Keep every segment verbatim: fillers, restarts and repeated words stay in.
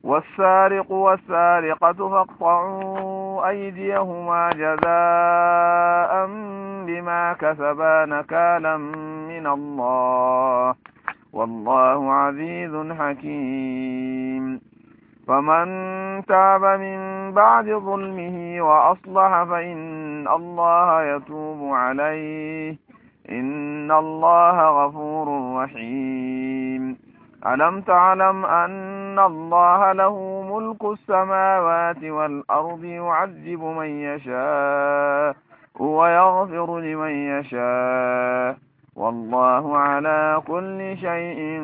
والسارق والسارقة فاقطعوا أيديهما جزاء بما كسبا نكالا من الله والله عزيز حكيم. فمن تاب من بعد ظلمه وأصلح فإن الله يتوب عليه إن الله غفور رحيم. ألم تعلم أن الله له ملك السماوات والأرض يعذب من يشاء ويغفر لمن يشاء والله على كل شيء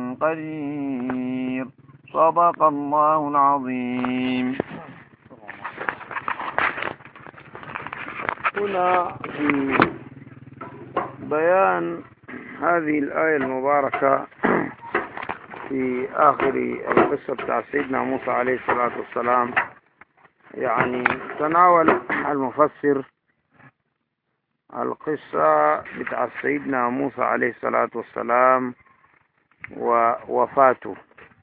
قدير. صدق الله العظيم. هنا في بيان هذه الآية المباركة في آخر القصة بتاع سيدنا موسى عليه الصلاة والسلام، يعني تناول المفسر القصة بتاع سيدنا موسى عليه الصلاة والسلام ووفاته.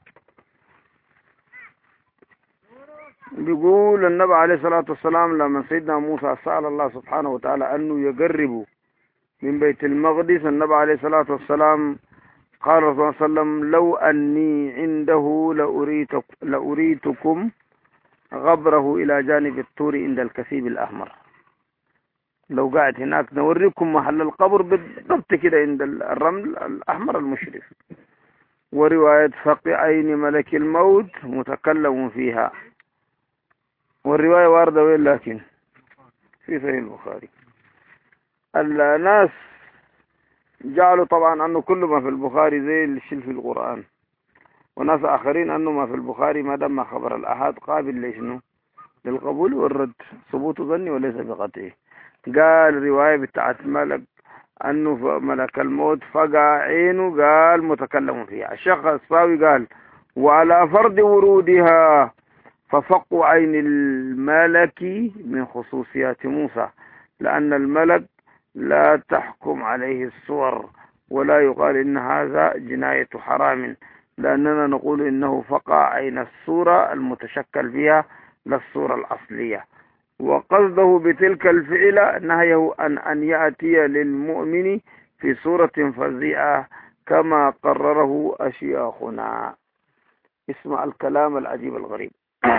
بيقول النبي عليه الصلاة والسلام لما سيدنا موسى سأل الله سبحانه وتعالى أنه يقرب من بيت المقدس، النبي عليه الصلاة والسلام قال صلى الله عليه وسلم: لو أني عنده لأريتك لأريتكم غبره إلى جانب الطور عند الكثيب الأحمر. لو قاعد هناك نوريكم محل القبر بالضبط كده عند الرمل الأحمر المشرف. ورواية فقعين ملك الموت متكلم فيها، والرواية واردة وين لكن في صحيح البخاري. الناس جعلوا طبعا أنه كل ما في البخاري زي الشيء في القرآن، وناس آخرين أنه ما في البخاري ما دام خبر الأحاد قابل ليشنو للقبول والرد، ثبوت ظني وليس بقطعي. قال رواية بتاعت ملك أنه ملك الموت فقع عينه، قال متكلم فيها. الشيخ الصاوي قال: وعلى فرض ورودها ففق عين الملك من خصوصيات موسى، لأن الملك لا تحكم عليه الصور ولا يقال إن هذا جناية حرام، لأننا نقول إنه فقع عين الصورة المتشكل بها للصورة الأصلية. وقصده بتلك الفعلة نهيه أن أن يأتي للمؤمن في صورة فزيعة كما قرره أشياخنا. اسمع الكلام العجيب الغريب.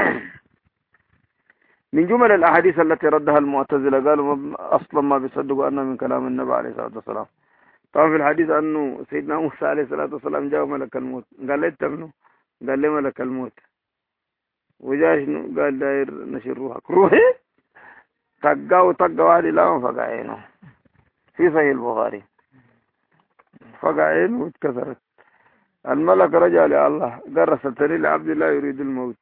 من جمل الأحاديث التي ردها المعتزلة قالوا أصلا ما بيصدقوا أنه من كلام النبي عليه الصلاة والسلام. طبعا في الحديث أنه سيدنا موسى عليه الصلاة والسلام جاء ملك الموت، قال لي تمنو، قال لي ملك الموت، وجاء شنو؟ قال داير نشر روحك. روحي طقا وطقا واحد لا ما فقع عينه. في صحيح البخاري فقع عينه واتكسرت. الملك رجع لله قال: رسلتني لعبد الله يريد الموت.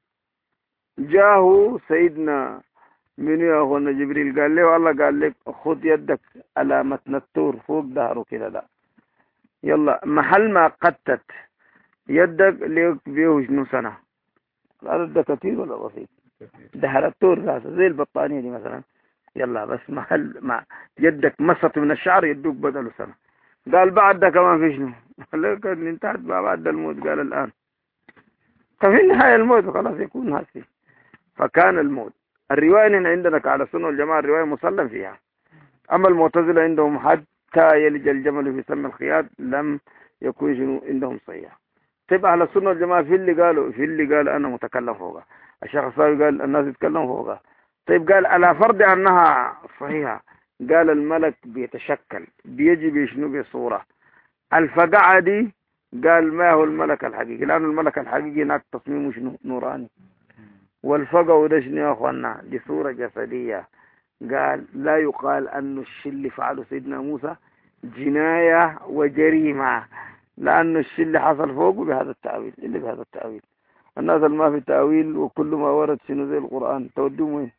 جاءه سيدنا من يا أخونا جبريل قال له: والله قال لك خذ يدك على متن الطور فوق ظهره كده، ده يلا محل ما قتت يدك ليك بيه شنو سنة. العدد ده كثير ولا بسيط؟ دهر الطور راسه زي البطانية دي مثلا، يلا بس محل ما يدك مست من الشعر يدوك بدله سنة. قال بعد ده كمان في شنو؟ قال له انتهت بعد الموت. قال الآن. ففي النهاية الموت خلاص يكون هاسي. فكان الموت. الرواية عندنا على السنة والجماعة الرواية مسلم فيها. أما المعتزلة عندهم حتى يلج الجمل في سم الخياط لم يكون شنو عندهم صحيح. طيب على السنة والجماعة في اللي قالوا في اللي قال أنا متكلم فوقها. الشيخ الصاوي قال الناس يتكلموا فوقها. طيب قال على فرض أنها صحيحة، قال الملك بيتشكل بيجي بشنو بصورة الفقعة دي، قال ما هو الملك الحقيقي، لأن الملك الحقيقي هناك تصميمه شنو نوراني، والفقع وده شنو يا أخوانا دي صورة جسدية. قال لا يقال أن الشيء اللي فعله سيدنا موسى جناية وجريمة، لأن الشيء اللي حصل فوقه بهذا التأويل اللي بهذا التأويل. الناس اللي ما في تأويل وكل ما ورد شنو زي القرآن تودوهم وين؟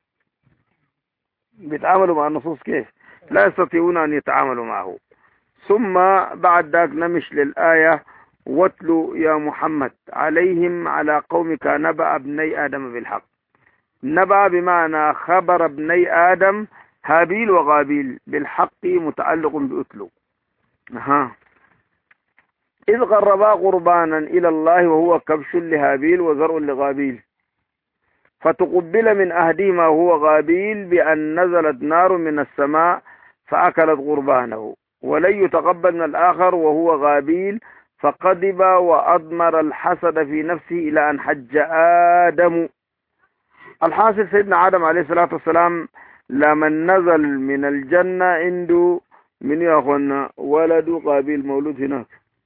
بيتعاملوا مع النصوص كيف؟ لا يستطيعون أن يتعاملوا معه. ثم بعد ذلك نمش للآية: واتلو يا محمد عليهم على قومك نبأ ابني آدم بالحق. نبأ بمعنى خبر ابني آدم هابيل وغابيل بالحق متعلق بأتلو. أها إذ قربا قربانا إلى الله وهو كبش لهابيل وزرع لغابيل، فتقبل من أحدهما وهو غابيل بأن نزلت نار من السماء فأكلت قربانه، ولن يتقبل من الآخر وهو غابيل، فقدب وأضمر الحسد في نفسه إلى أن حج آدم. الحاصل سيدنا آدم عليه الصلاة والسلام لما نزل من الجنة عنده من يا أخوانا ولد قابيل مولود هناك.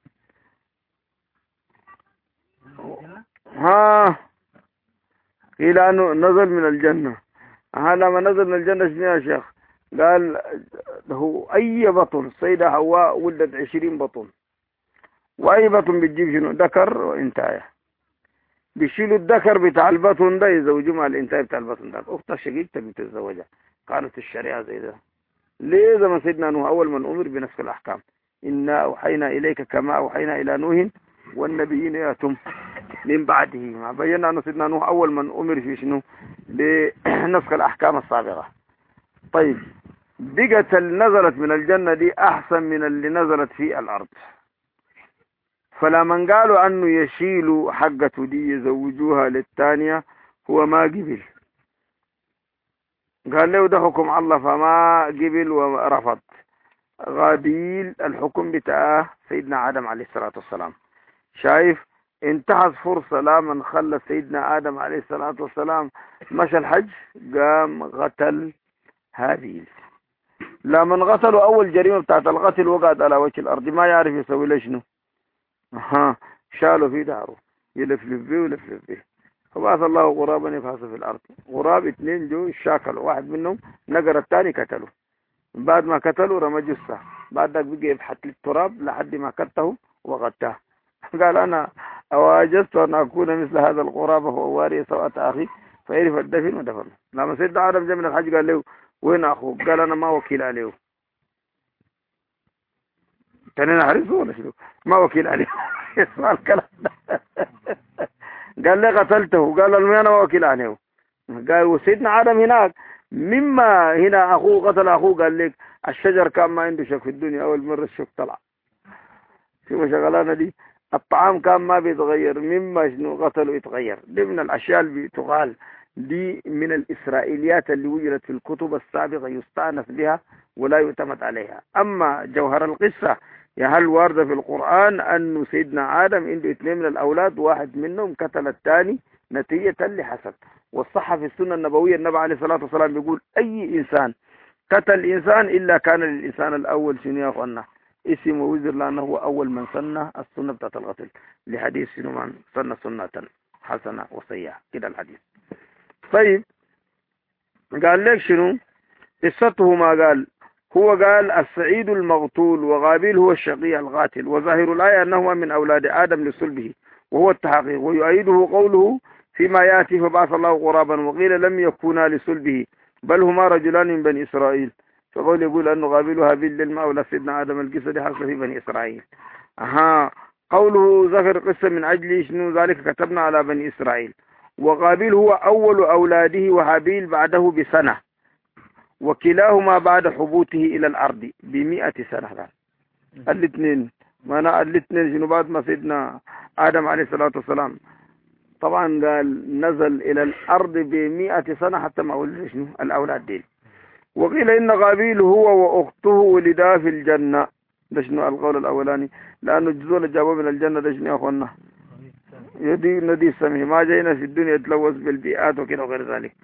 ها إلى أنه نزل من الجنة. ها لما نزل من الجنة شنو يا شيخ؟ قال له أي بطن، السيدة حواء ولدت عشرين بطن، وأي بطن بتجيب شنو؟ ذكر وإنتاية، بيشيلوا الذكر بتاع البطن ده يزوجوا مع الإنتاية بتاع البطن ده. أختها شقيقتها بتتزوجها، قالت الشريعة زي ده. ليه؟ زي ما سيدنا نوح أول من أمر بنفس الأحكام، إنا أوحينا إليك كما أوحينا إلى نوح والنبيين يأتم من بعده. ما بينا أن سيدنا نوح أول من أمر في شنو؟ بنسخ الأحكام السابقة. طيب بقت اللي نزلت من الجنة دي أحسن من اللي نزلت في الأرض، فلما قالوا أنه يشيلوا حقته دي يزوجوها للثانية هو ما قبل، قال له ده حكم الله فما قبل ورفض. غابيل الحكم بتاعه سيدنا آدم عليه الصلاة والسلام. شايف انتهز فرصة لمن خلى سيدنا آدم عليه الصلاة والسلام مشى الحج، قام قتل هابيل. لمن قتلوا أول جريمة بتاعت القتل وقعد على وجه الأرض، ما يعرف يسوي له شنو. ها شالوا في داره يلفلف به ولفلف به، فبعث الله غرابا يبحث في الأرض. غراب اثنين جو شاكلوا، واحد منهم نقر الثاني قتله. بعد ما قتلوا رمى جثة، بعد ذلك بقى يبحث للتراب لحد ما كته وغتاه. قال أنا أواجزت أن أكون مثل هذا الغراب وهو واري سوءة أخي، فعرف الدفن ودفن. لما سيدنا آدم جاء من الحج قال له وين أخوك؟ قال أنا ما وكيل عليه. كان حريصه ولا شنو؟ ما وكيل عليه. اسمع الكلام ده. قال لي قتلته، قال له أنا وكيل عليه. قال وسيدنا آدم هناك مما هنا أخوه قتل أخوه، قال لك الشجر كان ما عنده شك في الدنيا، أول مرة الشك طلع. شوف شغلانة دي، الطعام كان ما بيتغير مما شنو قتله يتغير. دي من الأشياء اللي بتقال، دي من الإسرائيليات اللي وجدت في الكتب السابقة يستأنس بها ولا يعتمد عليها. أما جوهر القصة يا هل واردة في القرآن أنه سيدنا آدم عنده اثنين من الأولاد، واحد منهم قتل الثاني نتيجة لحسد. والصحة في السنة النبوية النبي عليه الصلاة والسلام بيقول أي إنسان قتل إنسان إلا كان للإنسان الأول شنو يا أخوانا اسم ووزر، لأنه هو أول من سنة السنة بتاعت القتل، لحديث شنو من سنة سنة حسنة وسيئة كده الحديث. طيب قال لك شنو قصته؟ ما قال هو قال السعيد المغتول وغابيل هو الشقي القاتل، وظاهر الآية أنه من أولاد آدم لصلبه وهو التحقيق، ويؤيده قوله فيما يأتي فبعث الله غرابا، وقيل لم يكونا لصلبه بل هما رجلان من بني إسرائيل، فقول يقول أنه غابيل وهابيل للماء ولا سيدنا آدم. القصة دي حصل في بني إسرائيل. أها قوله ذكر قصة من أجل شنو ذلك كتبنا على بني إسرائيل. وغابيل هو أول أولاده وهابيل بعده بسنة، وكلاهما بعد حبوته إلى الأرض بمئة سنة. الاثنين معنى الاثنين شنو بعد ما سيدنا آدم عليه الصلاة والسلام طبعا قال نزل إلى الأرض بمئة سنة حتى ما ولد شنو الأولاد دي. وقيل إن غابيل هو وأخته ولدا في الجنة. ده شنو القول الأولاني؟ لأنه الجزول جابوا من الجنة. ده شنو يا أخوانا؟ يدي ندي السمي ما جينا في الدنيا يتلوث بالبيئات وكذا وغير ذلك.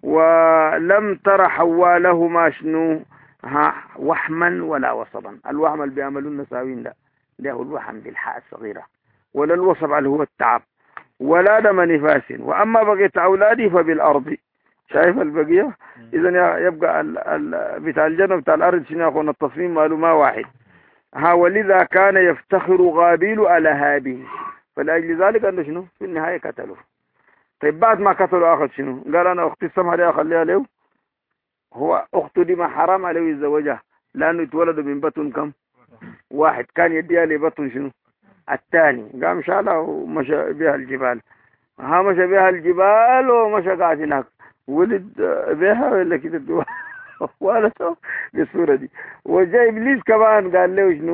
ولم تر حواء لهما شنو ها وحما ولا وصبا. الوحم اللي بيعملون نساوين ده ده هو الوحم بالحاء الصغيرة، ولا الوصب اللي هو التعب، ولا دم نفاس. وأما بقيت أولادي فبالأرض. شايف البقية؟ إذا يبقى ال ال بتاع الجنة بتاع الأرض شنو يكون التصميم ماله ما واحد. ها ولذا كان يفتخر غابيل على هابيل، فلأجل ذلك أنه شنو في النهاية قتلوه. طيب بعد ما قتلوا أخذ شنو؟ قال أنا أختي السمحة دي أخليها له. هو أخته دي ما حرام عليه يتزوجها لأنه يتولد من بطن كم؟ واحد. كان يديها لبطن شنو الثاني، قام شالها ومشى بها الجبال. ها مشى بها الجبال ومشى قاعد هناك ولد بها ولا كده ولده بالصورة دي. وجاء إبليس كمان قال له شنو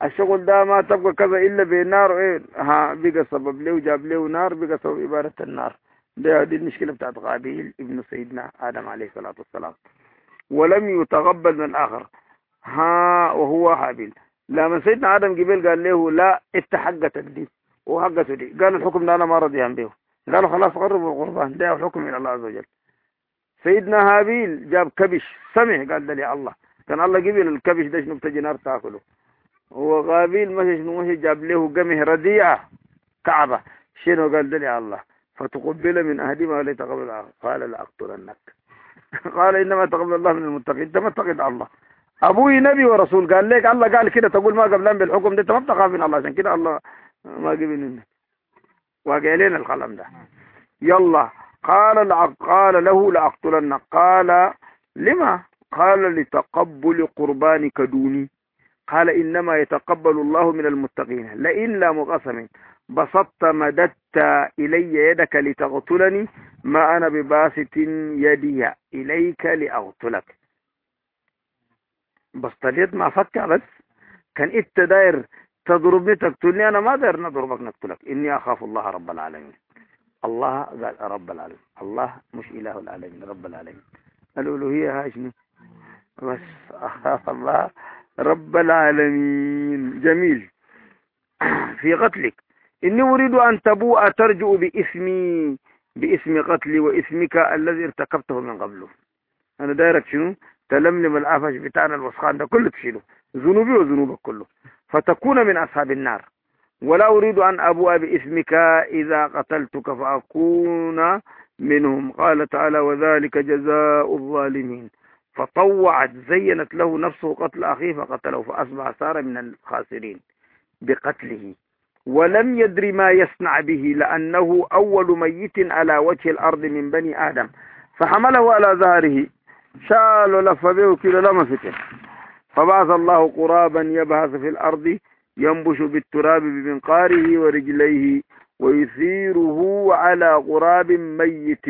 الشغل ده ما تبقى كذا إلا بالنار. إيه ها بقى سبب له جاب له نار، بقى سبب إبارة النار. ده دي المشكلة بتاعت قابيل ابن سيدنا آدم عليه الصلاة والسلام. ولم يتقبل من الآخر ها وهو هابيل. لما سيدنا آدم قبل قال له لا انت حقتك دي وحقته دي، قال الحكم ده أنا ما رضي به، قالوا خلاص قربوا القربان ده الحكم من الله عز وجل. سيدنا هابيل جاب كبش سمع، قال ده لي الله، كان الله قبل الكبش ده شنو بتجي نار تاكله. وغابيل مشي شنو مشي جاب له قمه رديئة كعبة، شنو قال ده لي الله، فتقبل من أهدهما ولا يتقبل الآخر قال لأقتلنك. قال إنما تقبل الله من المتقين، انت ما تتقي الله. ابوي نبي ورسول، قال لك الله قال كده تقول ما قبلان بالحكم ده، انت ما بتخاف من الله، عشان كده الله ما قبل منك واقع لنا القلم ده. يلا قال قال له لأقتلنك. قال لما؟ قال لتقبل قربانك دوني. قال إنما يتقبل الله من المتقين. لئن لا مقسم بسطت مددت إلي يدك لتقتلني ما أنا بباسط يدي إليك لأقتلك. بسط اليد ما فكر، بس كان انت داير تضربني تقتلني، أنا ما داير نضربك نقتلك. إني أخاف الله رب العالمين. الله قال رب العالمين، الله مش إله العالمين، رب العالمين. الألوهية هاي شنو؟ بس أخاف الله رب العالمين. جميل. في قتلك إني أريد أن تبوء ترجع بإثمي بإثم قتلي وإثمك الذي ارتكبته من قبله. أنا دايرك شنو؟ تلملم العفش بتاعنا الوسخان ده كله تشيله، ذنوبي وذنوبك كله، فتكون من أصحاب النار. ولا أريد أن أبوء بإثمك إذا قتلتك فأكون منهم. قال تعالى وذلك جزاء الظالمين. فطوعت زينت له نفسه قتل أخيه فقتله فأصبح صار من الخاسرين بقتله، ولم يدري ما يصنع به لأنه أول ميت على وجه الأرض من بني آدم. فحمله على ظهره شال ولف به كده لما فتن. فبعث الله قرابا يبحث في الأرض ينبش بالتراب بمنقاره ورجليه ويثيره على قراب ميت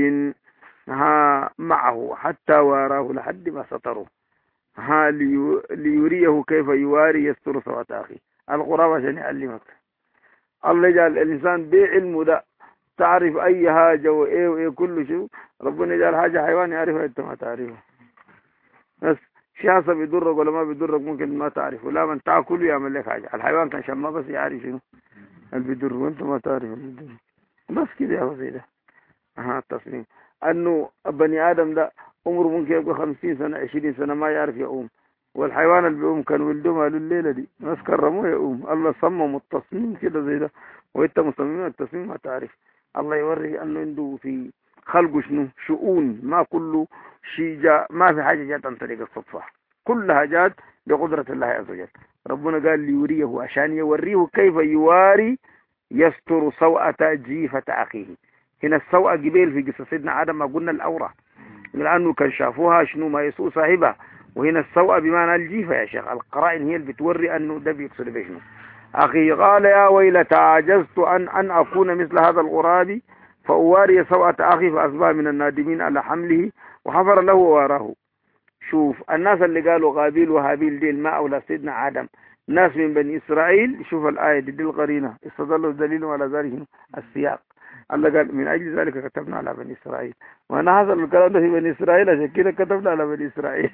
ها معه حتى واراه لحد ما سطره ها ليريه كيف يواري يستر سوءة أخيه. القراب عشان يعلمك. الله يجعل الإنسان بعلمه ده تعرف أي حاجة وإيه وإيه كل شيء. ربنا يجعل حاجة حيوان يعرفها أنت ما تعرفها. بس شيء حسب يضرك ولا ما بيضرك ممكن ما تعرفه. لا من تأكله يعمل لك حاجة. الحيوان كان شما بس يعرف شنو اللي بيضر وأنت ما تعرف اللي بيضر. بس كده يا بسيطة. ها التصميم أنه بني آدم ده عمره ممكن يبقى خمسين سنة عشرين سنة ما يعرف يقوم، والحيوان اللي بيقوم كان ولدهم قالوا الليلة دي ناس كرموه يقوم. الله صمم التصميم كده زي ده، وانت مصممين التصميم ما تعرف. الله يوري انه عنده في خلقه شنو شؤون، ما كله شيء جاء، ما في حاجة جات عن طريق الصدفة، كلها جات بقدرة الله عز وجل. ربنا قال ليوريه عشان يوريه كيف يواري يستر سوءة جيفة أخيه. هنا السوءة قبيل في قصة سيدنا آدم ما قلنا الأورة لأنه كان شافوها شنو ما يسوء صاحبها، وهنا السوء بمعنى الجيفة يا شيخ. القرائن هي اللي بتوري أنه ده بيقصد بشنو. أخي قال يا ويلتى عجزت أن أن أكون مثل هذا الغراب فأواري سوءة أخي فأصبح من النادمين على حمله وحفر له وواراه. شوف الناس اللي قالوا قابيل وهابيل ديل ما أولى سيدنا آدم ناس من بني إسرائيل. شوف الآية دي, دي القرينة استدلوا الدليل على ذلك السياق. الله قال من أجل ذلك كتبنا على بني إسرائيل، وأنا هذا الكلام ده في بني إسرائيل عشان كده كتبنا على بني إسرائيل.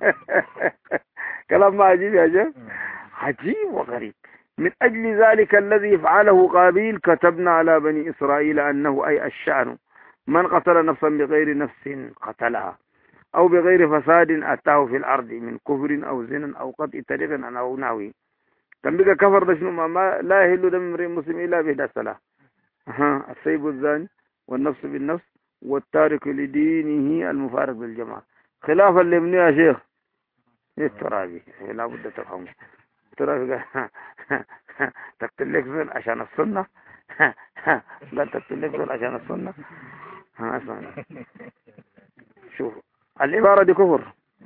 كلام ما عجيب يا جماعة، عجيب وغريب. من أجل ذلك الذي فعله قابيل كتبنا على بني إسرائيل أنه أي الشأن من قتل نفسا بغير نفس قتلها أو بغير فساد أتاه في الأرض من كفر أو زنا أو قطع طريق أو نحوه. كان بقى كفر ده شنو ما لا يحل دم امرئ مسلم إلا بإحدى الثلاث: ها السيب الزاني والنفس بالنفس والتارك لدينه المفارق بالجماعة. خلافا لابن يا شيخ الترابي لا بد تفهمه. الترابي قال تقتل لك زول عشان السنة، لا تقتل لك زول عشان السنة. ها اسمع شوف العبارة دي كفر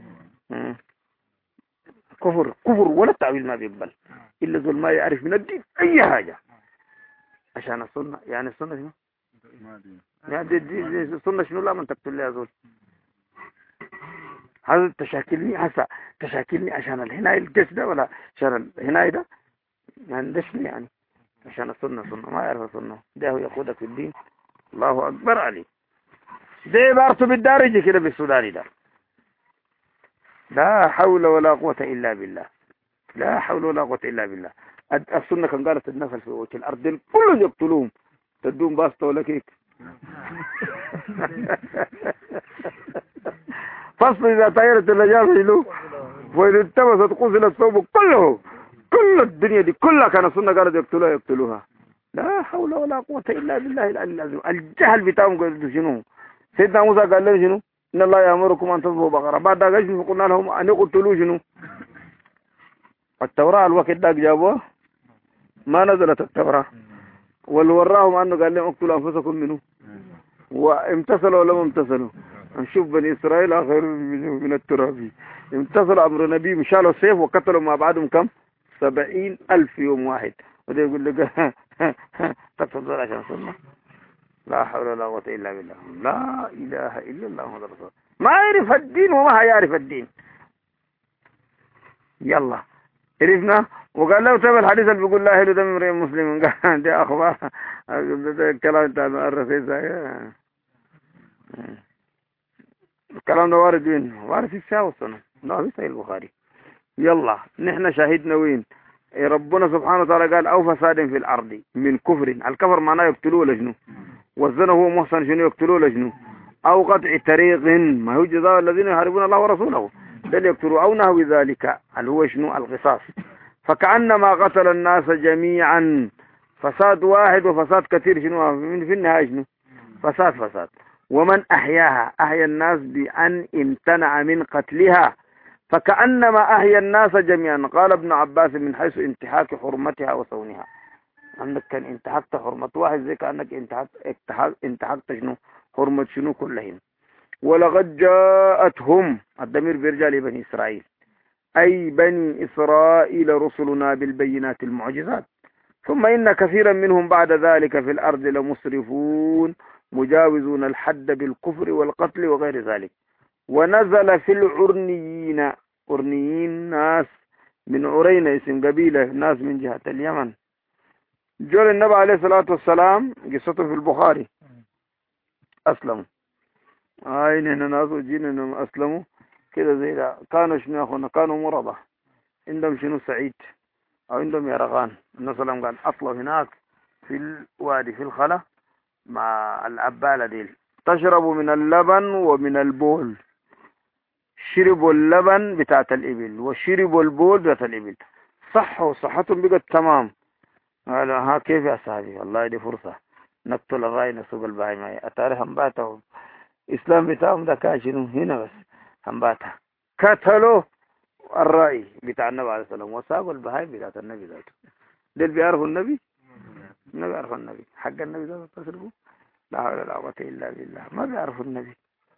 كفر كفر ولا التعويل ما بيقبل إلا زول ما يعرف من الدين أي حاجة عشان السنة. يعني السنة شنو؟ يعني دي, دي, دي السنة شنو؟ لا من تقتل لي يا زول. هذا تشاكلني هسا تشاكلني عشان الهناية الجيش ده ولا عشان الهناية ده ما عندش يعني عشان السنة سنة ما يعرف السنة ده هو يقودك في الدين. الله أكبر عليه. ده عبارته بالدارجة كده بالسوداني ده. لا حول ولا قوة إلا بالله. لا حول ولا قوة إلا بالله. السنة كان قالت النفل في وجه الأرض كلهم يقتلوهم تدوم باسطة ولا كيك. فصل إذا طيرت الرجال له وإذا التمست قفل الثوب كله. كل الدنيا دي كلها كان السنة قالت يقتلوها يقتلوها. لا حول ولا قوة إلا بالله العلي العظيم. الجهل بتاعهم قالوا شنو؟ سيدنا موسى قال له شنو؟ إن الله يأمركم أن تذبحوا بقرة. بعد ذلك قلنا لهم أن يقتلوا شنو؟ التوراة الوقت ده جابوها ما نزلت التوراة. واللي وراهم أنه قال لهم اقتلوا أنفسكم منه وامتثلوا ولا ما امتثلوا. نشوف بني إسرائيل آخر من التراب امتثلوا أمر نبي مشالوا السيف وقتلوا مع بعضهم كم؟ سبعين ألف يوم واحد. وده يقول لك تقتل عشان سنة. لا حول ولا قوة إلا بالله. لا إله إلا الله محمد رسول الله. ما يعرف الدين وما هيعرف الدين. يلا عرفنا. وقال له تبع الحديث اللي بيقول لا يحل دم امرئ مسلم. قال دي أخبار الكلام بتاع الرسول. الكلام ده وارد وين؟ وارد في الشاوة السنة. لا في صحيح البخاري. يلا نحن شاهدنا وين؟ ربنا سبحانه وتعالى قال أو فساد في الأرض من كفر. الكفر معناه يقتلوه لجنو. والزنا هو محسن شنو يقتلوه لجنو. أو قطع طريق ما هو جزاء الذين يحاربون الله ورسوله بل يقتلوا أو نحو ذلك اللي هو شنو القصاص. فكأنما قتل الناس جميعا. فساد واحد وفساد كثير شنو من في النهاية شنو فساد فساد. ومن أحياها أحيا الناس بأن امتنع من قتلها فكأنما أحيا الناس جميعا. قال ابن عباس من حيث انتهاك حرمتها وصونها. عندك كان انتهكت حرمة واحد زي كأنك انتهكت انتهكت شنو حرمة شنو كلهن. ولقد جاءتهم الضمير بيرجع لبني إسرائيل أي بني إسرائيل رسلنا بالبينات المعجزات ثم إن كثيرا منهم بعد ذلك في الأرض لمسرفون مجاوزون الحد بالكفر والقتل وغير ذلك. ونزل في العرنيين. عرنيين ناس من عرينة اسم قبيلة ناس من جهة اليمن. جول النبي عليه الصلاة والسلام قصته في البخاري أسلموا. آي نحن ناس وجينا إنهم أسلموا كده زي ده. كانوا شنو أخونا كانوا مرضى عندهم شنو سعيد أو عندهم يرغان. النبي صلى الله عليه وسلم قال أطلعوا هناك في الوادي في الخلا مع الأبالة ديل تشربوا من اللبن ومن البول. شربوا اللبن بتاعت الإبل وشربوا البول بتاعت الإبل صحوا صحتهم بقت تمام. قال ها كيف يا صاحبي والله دي فرصة نقتل الرأي نسوق البهيمة. أتاري همباتهم إسلام بتاعهم ده كاشنو هنا بس همباتها قتلوا الرأي بتاع النبي عليه السلام وساقوا البهايم بتاعت النبي ذاته. دول بيعرفوا النبي النبي يعرف النبي حق النبي ذاته تصرفوا. لا حول ولا قوة إلا بالله. ما بيعرفوا النبي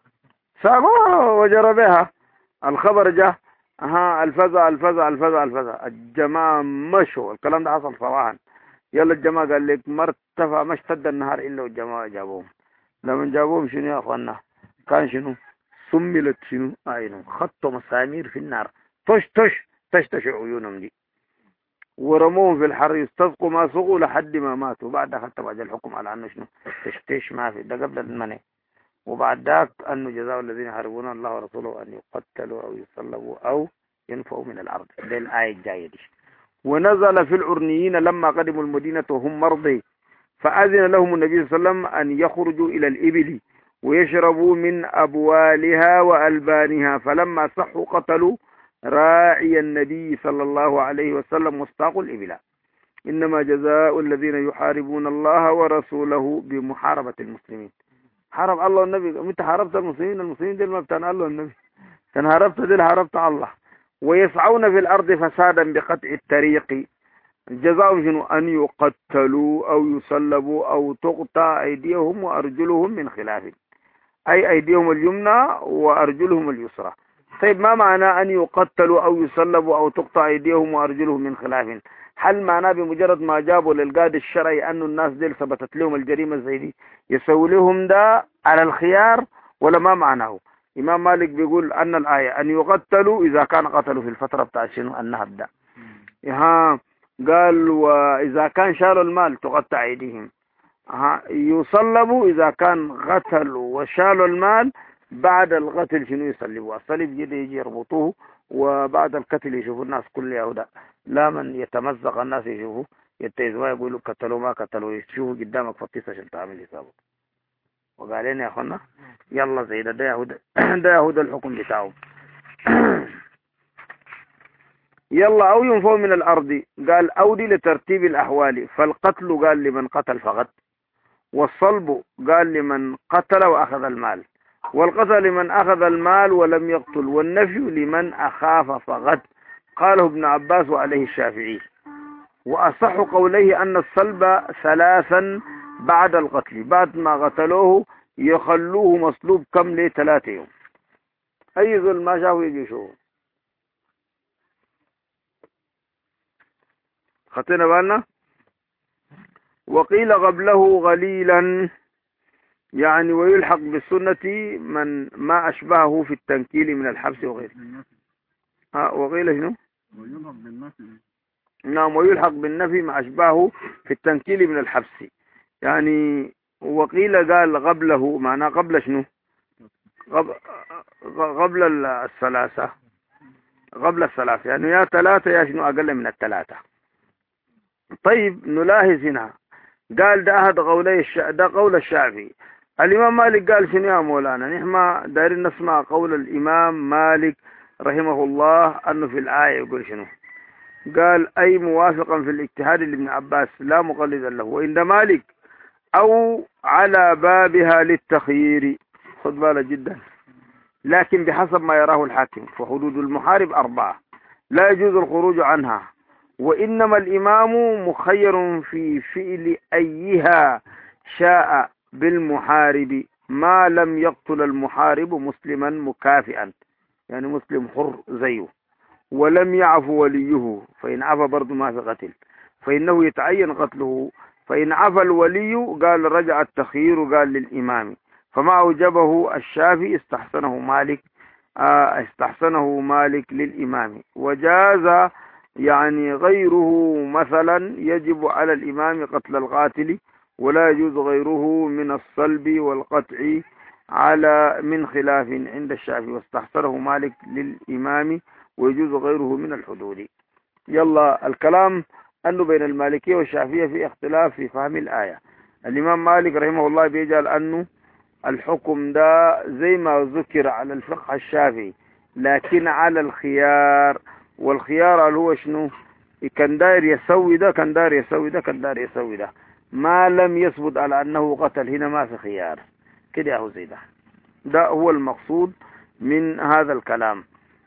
ساقوها وجرى بها. الخبر جاء ها الفزع الفزع الفزع الفزع. الجماعة مشوا. الكلام ده حصل صراحة. يلا الجماعة قال لك ما ارتفع ما اشتد النهار إلا والجماعة جابوهم. لما جابوهم شنو يا أخوانا كان شنو سملت شنو عينهم خطوا مسامير في النار تش تش تشتش عيونهم دي ورموهم في الحر يستسقوا ما سقوا لحد ما ماتوا. بعد حتى بعد الحكم على أنه شنو تشتيش ما في ده قبل المنع. وبعد ذاك أنه جزاء الذين يحاربون الله ورسوله أن يقتلوا أو يصلبوا أو ينفوا من الأرض. ده الآية الجاية دي. ونزل في العرنيين لما قدموا المدينة وهم مرضي فأذن لهم النبي صلى الله عليه وسلم أن يخرجوا إلى الإبل ويشربوا من أبوالها وألبانها. فلما صحوا قتلوا راعي النبي صلى الله عليه وسلم واستاقوا الإبل. إنما جزاء الذين يحاربون الله ورسوله بمحاربة المسلمين. حارب الله النبي. متى حاربت المسلمين؟ المسلمين دول ما بتاع الله النبي كان حاربت دول حاربت الله. ويسعون في الأرض فسادا بقطع الطريق. جزاؤهم شنو أن يقتلوا أو يصلبوا أو تقطع أيديهم وأرجلهم من خلاف. أي أيديهم اليمنى وأرجلهم اليسرى. طيب ما معنى أن يقتلوا أو يصلبوا أو تقطع أيديهم وأرجلهم من خلاف؟ هل معناه بمجرد ما جابوا للقاضي الشرعي أن الناس ديل ثبتت لهم الجريمة زي دي يسوي لهم ده على الخيار ولا ما معناه؟ إمام مالك بيقول أن الآية أن يقتلوا إذا كان قتلوا في الفترة بتاع شنو النهب ده. ها قال وإذا كان شالوا المال تقطع أيديهم. يصلبوا إذا كان قتلوا وشالوا المال، بعد القتل شنو يصلبوا؟ الصليب جدي يجي يربطوه، وبعد القتل يشوفوا الناس كل يهودا، لا من يتمزق الناس يشوفوا يتيزوا يقولوا قتلوا ما قتلوا، يشوفوا قدامك فتيسة عشان تعمل حسابه. وقال لنا يا أخوانا يلا زي ده ده يهود ده يهود الحكم بتاعه. يلا أو ينفوا من الأرض، قال أودي لترتيب الأحوال، فالقتل قال لمن قتل فقط، والصلب قال لمن قتل وأخذ المال، والقتل لمن أخذ المال ولم يقتل، والنفي لمن أخاف فقط. قاله ابن عباس وعليه الشافعي. وأصح قوليه أن الصلب ثلاثا بعد القتل، بعد ما قتلوه يخلوه مصلوب كم ليه؟ ثلاثة يوم. أي ظلم ما شافوا يجي يشوفوا. خطينا بالنا. وقيل قبله غليلا، يعني ويلحق بالسنة من ما أشبهه في التنكيل من الحبس وغيره. ها وقيل شنو؟ ويلحق بالنفي. نعم ويلحق بالنفي ما أشبهه في التنكيل من الحبس. يعني وقيل قال قبله، معناه قبل شنو؟ قبل الثلاثة، قبل الثلاثة يعني يا ثلاثة يا شنو أقل من الثلاثة. طيب نلاحظ هنا قال ده أحد قولي الش... ده قول الشافعي. الإمام مالك قال شنو يا مولانا؟ نحن دايرين نسمع قول الإمام مالك رحمه الله أنه في الآية يقول شنو؟ قال أي موافقا في الاجتهاد لابن عباس لا مقلدا له، وعند مالك أو على بابها للتخيير. خذ بالك جدا، لكن بحسب ما يراه الحاكم، فحدود المحارب أربعة لا يجوز الخروج عنها، وإنما الإمام مخير في فعل أيها شاء بالمحارب ما لم يقتل المحارب مسلما مكافئا، يعني مسلم حر زيه، ولم يعف وليه، فإن عفى برضه ما في قتل فإنه يتعين قتله. فإن عفى الولي قال رجع التخيير قال للإمام، فما أوجبه الشافعي استحسنه مالك آه استحسنه مالك للإمام. وجاز يعني غيره، مثلا يجب على الإمام قتل القاتل ولا يجوز غيره من الصلب والقطع على من خلاف عند الشافعي، واستحسنه مالك للإمام ويجوز غيره من الحدود. يلا الكلام أنه بين المالكية والشافعية في اختلاف في فهم الآية. الإمام مالك رحمه الله بيجعل أنه الحكم ده زي ما ذكر على الفقه الشافعي لكن على الخيار، والخيار اللي هو شنو؟ كان داير يسوي ده كان داير يسوي ده كان داير يسوي ده، ما لم يثبت على أنه قتل هنا ما في خيار كده أهو زي ده. ده هو المقصود من هذا الكلام.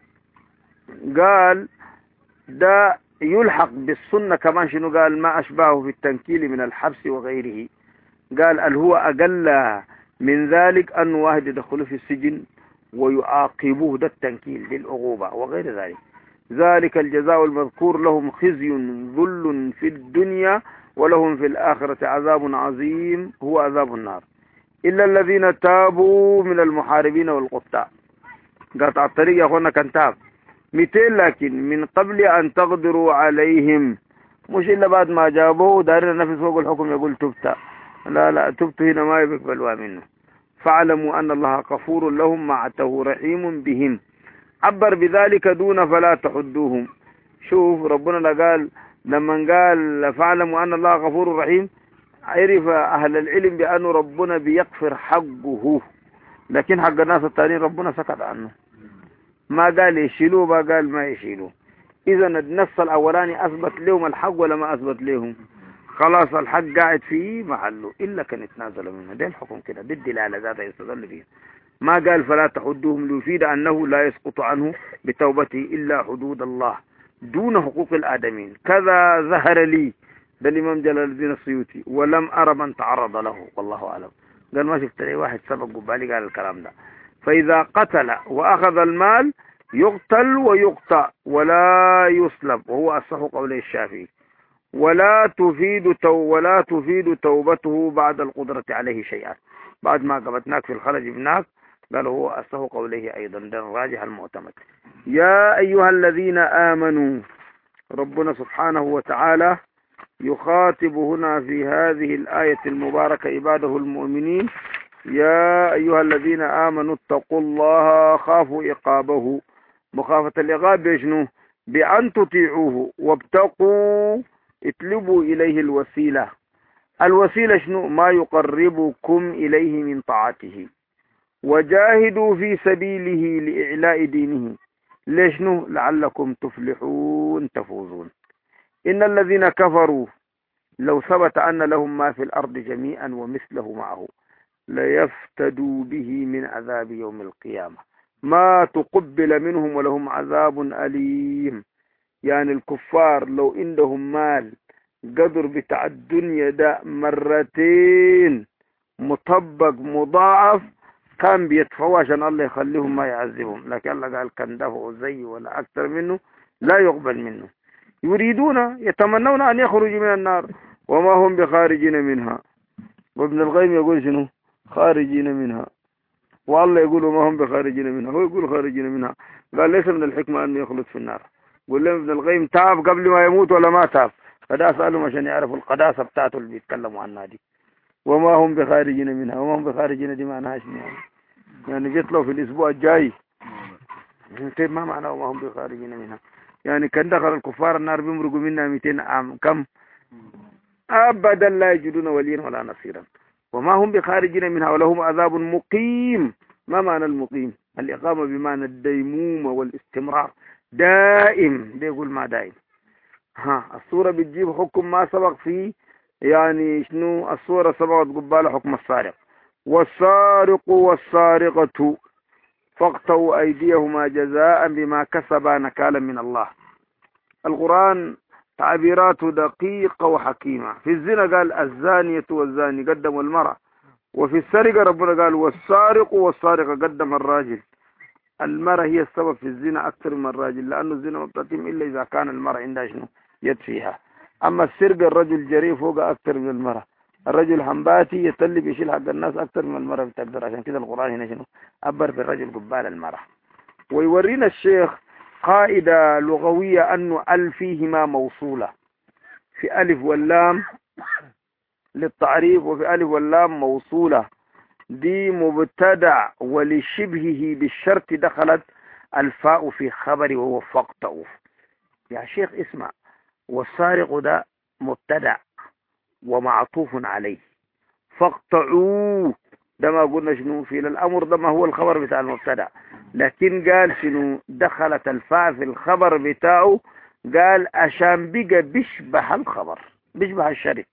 قال ده يلحق بالسنة كمان شنو؟ قال ما أشبهه في التنكيل من الحبس وغيره. قال ال هو أقل من ذلك أن واحد يدخل في السجن ويعاقبوه، ده التنكيل للعقوبة وغير ذلك. ذلك الجزاء المذكور لهم خزي ذل في الدنيا ولهم في الآخرة عذاب عظيم هو عذاب النار إلا الذين تابوا من المحاربين والقطاع. قطع الطريق يا أخوانا كان تاب مئتين، لكن من قبل أن تقدروا عليهم، مش إلا بعد ما جابوه دارنا نفس فوق الحكم يقول تبت. لا لا تبت هنا ما يقبلوا منه. فاعلموا أن الله غفور لهم معته رحيم بهم. عبر بذلك دون فلا تحدوهم. شوف ربنا قال لما قال فاعلموا أن الله غفور رحيم، عرف أهل العلم بأنه ربنا بيغفر حقه، لكن حق الناس التانيين ربنا سكت عنه، ما قال يشيلوه ما قال ما يشيلوه. إذا النص الأولاني أثبت لهم الحق ولا ما أثبت لهم؟ خلاص الحق قاعد في محله إلا كان يتنازل منه. ده الحكم كده، ده الدلالة ذاتها يستدل بها. ما قال فلا تحدوهم ليفيد أنه لا يسقط عنه بتوبته إلا حدود الله دون حقوق الآدمين. كذا ظهر لي، ده الإمام جلال الدين السيوطي، ولم أرى من تعرض له والله أعلم. قال ما شفت لي واحد سبق قبالي قال الكلام ده. فإذا قتل وأخذ المال يقتل ويقطع ولا يسلب، وهو أصح قولي الشافعي. ولا تفيد تو ولا تفيد توبته بعد القدرة عليه شيئا، بعد ما قبضناك في الخرج ابناك. قال هو أصح قوليه أيضا، ده الراجح المعتمد. يا أيها الذين آمنوا ربنا سبحانه وتعالى يخاطب هنا في هذه الآية المباركة عباده المؤمنين: يا أيها الذين آمنوا اتقوا الله خافوا عقابه. مخافة العقاب بشنو؟ بأن تطيعوه وابتقوا اطلبوا إليه الوسيلة. الوسيلة شنو؟ ما يقربكم إليه من طاعته. وجاهدوا في سبيله لإعلاء دينه. ليشنو؟ لعلكم تفلحون تفوزون. إن الذين كفروا لو ثبت أن لهم ما في الأرض جميعا ومثله معه ليفتدوا به من عذاب يوم القيامة ما تقبل منهم ولهم عذاب أليم. يعني الكفار لو عندهم مال قدر بتاع الدنيا ده مرتين مطبق مضاعف كان بيدفعوا عشان الله يخليهم ما يعذبهم، لكن الله قال كان دفعوا زي ولا أكثر منه لا يقبل منه. يريدون يتمنون أن يخرجوا من النار وما هم بخارجين منها. وابن القيم يقول شنو؟ خارجين منها. والله يقول وما هم بخارجين منها، هو يقول خارجين منها. قال ليس من الحكمة أن يخلد في النار. قول لهم ابن القيم تاب قبل ما يموت ولا ما تاب؟ فدا سألهم عشان يعرفوا القداسة بتاعته اللي بيتكلموا عنها دي. وما هم بخارجين منها، وما هم بخارجين دي معناها شنو يعني؟ يعني بيطلعوا في الأسبوع الجاي. كيف ما معناه وما هم بخارجين منها؟ يعني كان دخل الكفار النار بيمرقوا منها مئتين عام كم؟ أبدا لا يجدون وليا ولا نصيرا. وما هم بخارجين منها ولهم عذاب مقيم. ما معنى المقيم؟ الإقامة بمعنى الديمومة والاستمرار، دائم. ده يقول ما دائم. ها الصورة بتجيب حكم ما سبق فيه. يعني شنو الصورة سبقت قبال حكم السارق: والسارق والسارقة فاقطعوا أيديهما جزاء بما كسبا نكالا من الله. القرآن تعبيراته دقيقة وحكيمة. في الزنا قال الزانية والزاني قدموا المرأة، وفي السرقة ربنا قال والسارق والسارقة قدم الراجل. المرأة هي السبب في الزنا أكثر من الراجل، لأنه الزنا ما بتتم إلا إذا كان المرأة عندها شنو يد فيها. أما السرقة الرجل جريء فوق أكثر من المرأة. الرجل همباتي يتلي يشيل حق الناس أكثر من المرأة بتقدر. عشان كده القرآن هنا شنو أبر بالرجل قبال المرأة. ويورينا الشيخ قاعدة لغوية أنه ال فيهما موصولة، في ألف واللام للتعريف وفي ألف واللام موصولة. دي مبتدع ولشبهه بالشرط دخلت الفاء في خبر وهو فاقطعوا. يا شيخ اسمع، والسارق ده مبتدع ومعطوف عليه، فاقطعوا ده ما قلنا شنو في الأمر ده ما هو الخبر بتاع المبتدع، لكن قال شنو دخلت الفاء في الخبر بتاعه. قال عشان بقى بيشبه الخبر، بيشبه الشرط.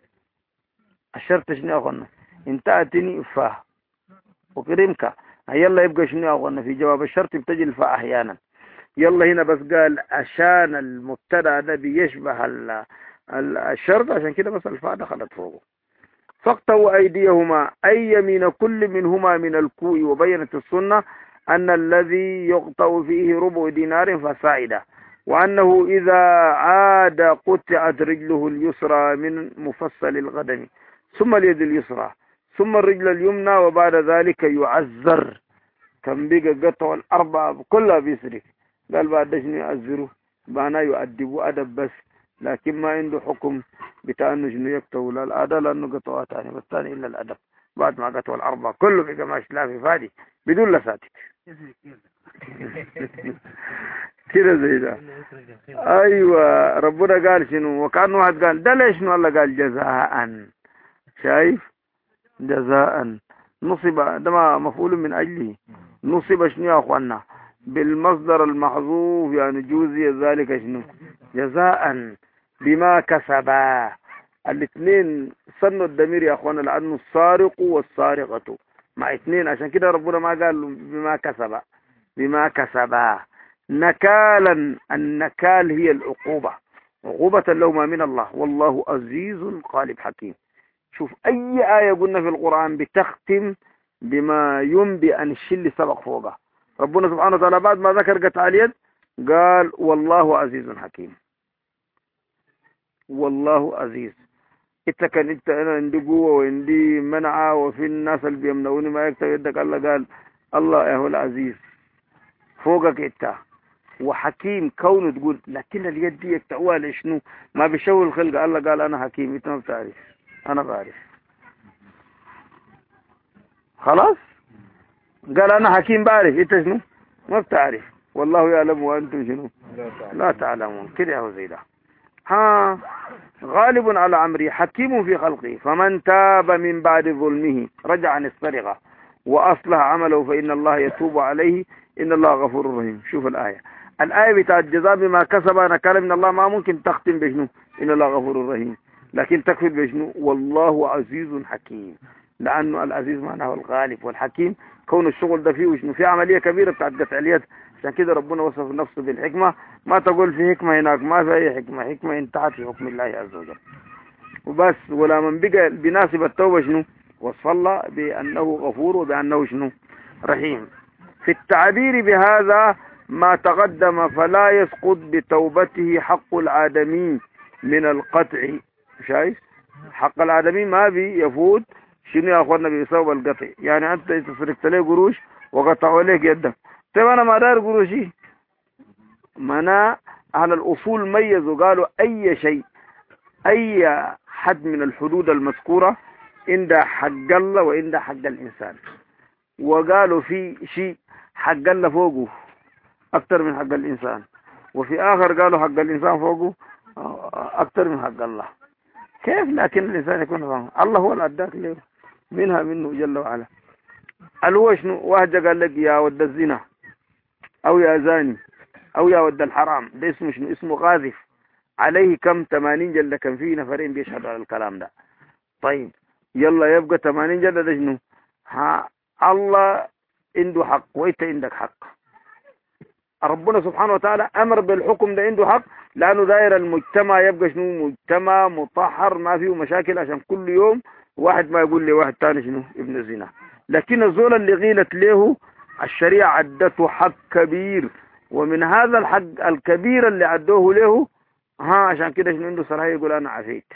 الشرط شنو يا اخوانا؟ انت اتني فا وكريمك، يلا يبقى شنو يا اخوانا؟ في جواب الشرط بتجي الفاء احيانا. يلا هنا بس قال عشان المبتدا ده بيشبه الشرط، عشان كده بس الفاء دخلت فوقه. فاقطعوا ايديهما اي يمين كل منهما من الكوء. وبينت السنه ان الذي يقطع فيه ربع دينار فسائده، وانه اذا عاد قطعت رجله اليسرى من مفصل القدم ثم اليد اليسرى ثم الرجل اليمنى وبعد ذلك يعذر. كان بيجا قطع الأربعة كلها بيسرق. قال بعد شنو يعذروا؟ معناه يؤدبوا أدب بس، لكن ما عنده حكم بتاع انه شنو يقطعوا لا الأدب، لأنه قطعوا تاني بس تاني إلا الأدب. بعد ما قطعوا الأربعة كله بيجا ماشي لا في فادي بدون لساتك كده زي ده. أيوة ربنا قال شنو؟ وكان واحد قال ده ليش شنو؟ الله قال جزاء. شايف؟ جزاء نصب ده ما مفعول من أجله. نصب شنو يا أخوانا؟ بالمصدر المحذوف، يعني جوزي ذلك شنو؟ جزاء بما كسبا. الاثنين صنوا الضمير يا أخوانا، لأنه السارق والسارقة مع اثنين، عشان كده ربنا ما قال بما كسبا، بما كسبا نكالا. النكال هي العقوبة، عقوبة لهما من الله، والله عزيز قالب حكيم. شوف أي آية قلنا في القرآن بتختم بما ينبي عن الشل سبق فوقها. ربنا سبحانه وتعالى بعد ما ذكر قطع اليد قال والله عزيز حكيم. والله عزيز. إنت كان إنت أنا عندي قوة وعندي منعة وفي الناس اللي بيمنعوني ما يكتب يدك، الله قال الله هو العزيز فوقك إنت. وحكيم كونه تقول لكن اليد دي يكتوال شنو ما بيشوه الخلق. الله قال أنا حكيم، أنت ما بتعرف، أنا بعرف. خلاص قال أنا حكيم بعرف، أنت شنو ما بتعرف. والله يعلم وأنتم شنو لا تعلمون. كده هو زي ده. ها غالب على أمره حكيم في خلقه، فمن تاب من بعد ظلمه رجع عن السرقة وأصلح عمله فإن الله يتوب عليه إن الله غفور رحيم. شوف الآية الآية بتاع الجزاء بما كسب أنا كلام من الله ما ممكن تختم بشنو إن الله غفور رحيم، لكن تكفل بشنو والله عزيز حكيم، لأنه العزيز معناه الغالب، والحكيم كون الشغل ده فيه وشنو في عملية كبيرة بتاعت قطع اليد. عشان كده ربنا وصف نفسه بالحكمة. ما تقول في حكمة هناك، ما في أي حكمة، حكمة انتهت في حكم الله عز وجل وبس. ولا من بقى بناسب التوبة شنو وصف الله بأنه غفور وبأنه شنو رحيم. في التعبير بهذا ما تقدم فلا يسقط بتوبته حق الآدمي من القطع. شايف حق الآدمي ما بي يفوت شنو يا أخوانا بسبب القطع. يعني أنت سرقت لي قروش وقطعوا لك يدك، طيب أنا ما دار قروشي. منا أهل الأصول ميزوا قالوا أي شيء أي حد من الحدود المذكورة عند حق الله وعند حق الإنسان، وقالوا في شيء حق الله فوقه أكثر من حق الإنسان، وفي آخر قالوا حق الإنسان فوقه أكثر من حق الله. كيف؟ لكن الإنسان يكون فاهم الله هو الأداك له منها منه جل وعلا. الهو شنو واحد قال لك يا ود الزنا أو يا زاني أو يا ود الحرام، ده اسمه شنو اسمه قاذف، عليه كم ثمانين جلدة. كان في نفرين بيشهدوا على الكلام ده. طيب يلا يبقى ثمانين جلدة ده شنو ها الله عنده حق وانت عندك حق. ربنا سبحانه وتعالى امر بالحكم ده عنده حق، لانه داير المجتمع يبقى شنو مجتمع مطهر ما فيه مشاكل، عشان كل يوم واحد ما يقول لي واحد تاني شنو ابن الزنا. لكن الزول اللي غيلت له الشريعة عدته حق كبير، ومن هذا الحق الكبير اللي عدوه له ها عشان كده شنو عنده صلاحية يقول انا عفيت.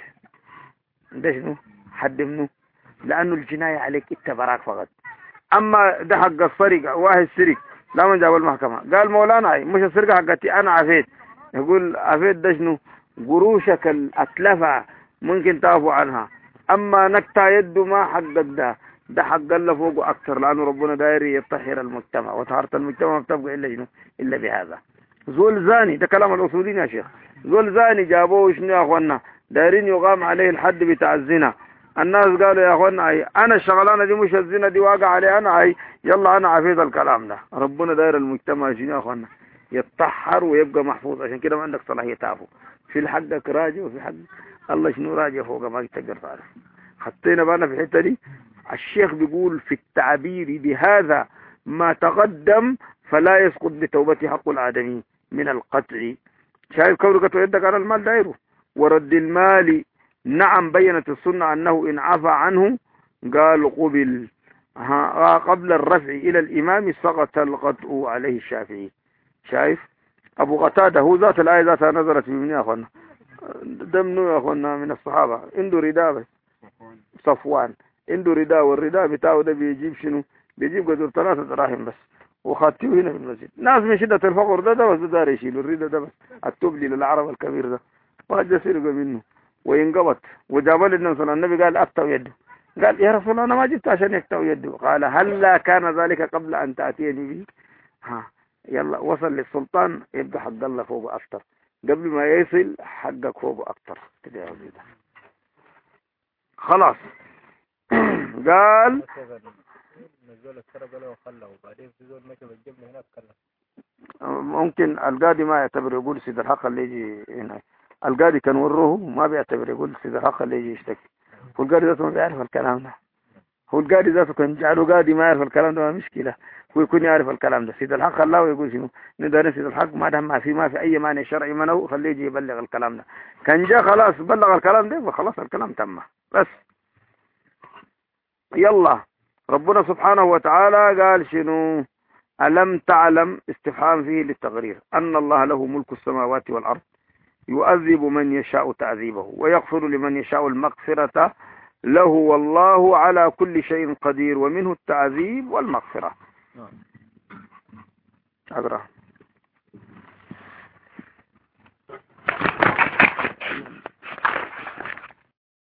ده شنو حد منه، لانه الجناية عليك انت براك فقط. اما ده حق السرقة، واحد سرق لا من جاب المحكمة قال مولانا مش السرقة حقتي انا عفيت، يقول عفيت ده شنو قروشك الاتلفة ممكن تعفو عنها، اما نكتا يده ما حقك ده ده حق الله فوقه اكثر، لانه ربنا داير يطهر المجتمع، وطهارة المجتمع ما بتبقى الا شنو الا بهذا. زول زاني ده كلام الاصوليين يا شيخ، زول زاني جابوه شنو يا اخوانا دايرين يقام عليه الحد بتاع الزنا. الناس قالوا يا اخوانا اي انا الشغلانه دي مش الزنا دي واقع علي انا اي يلا انا عفيت الكلام ده. ربنا داير المجتمع شنو يا اخوانا يتطهر ويبقى محفوظ، عشان كده ما عندك صلاحيه تعفو في حقك راجع وفي حق الله شنو راجع فوق ما تقدر تعرف. حطينا بالنا في الحته دي. الشيخ بيقول في التعبير بهذا ما تقدم فلا يسقط بتوبته حق الآدمي من القطع. شايف كونه قطع يدك على المال دايره ورد المال. نعم بينت السنة أنه إن عفى عنه قال قبل قبل الرفع إلى الإمام سقط القطع عليه الشافعي. شايف أبو قتادة هو ذات الآية ذاتها نظرت من يا أخوانا دمنو يا أخوانا من الصحابة عنده رداء صفوان عنده رداء، والرداء بتاعه ده بيجيب شنو بيجيب قدر ثلاثة دراهم بس، وخاتيه هنا في المسجد. ناس من شدة الفقر ده ده بس دار يشيلوا الرداء ده بس التبلي للعرب الكبير ده، واحد يسرق منه وينقبض. وجاب لي النبي صلى الله عليه وسلم قال اقطع يده، قال يا رسول الله انا ما جبت عشان يقطع يده، قال هل لا كان ذلك قبل ان تاتيني به. ها يلا وصل للسلطان يبقى حق الله فوق اكثر، قبل ما يصل حقك فوق اكثر كده يا وليد. خلاص قال ممكن القاضي ما يعتبر يقول سيد الحق اللي يجي هنا. القاضي كان وروه ما بيعتبر يقول سيد الحق اللي يجي يشتكي، هو القاضي ذاته ما بيعرف الكلام ده. هو القاضي ذاته كان جعله قاضي ما يعرف الكلام ده ما مشكلة، هو يكون يعرف الكلام ده. سيد الحق الله ويقول شنو ندار سيد الحق ما دام ما في ما في أي مانع شرعي منه خليه يجي يبلغ الكلام ده. كان جاء خلاص بلغ الكلام ده وخلاص الكلام تم بس. يلا ربنا سبحانه وتعالى قال شنو ألم تعلم استفهام فيه للتغرير أن الله له ملك السماوات والأرض يؤذب من يشاء تعذيبه ويغفر لمن يشاء المغفرة له والله على كل شيء قدير ومنه التعذيب والمغفرة. أقرأ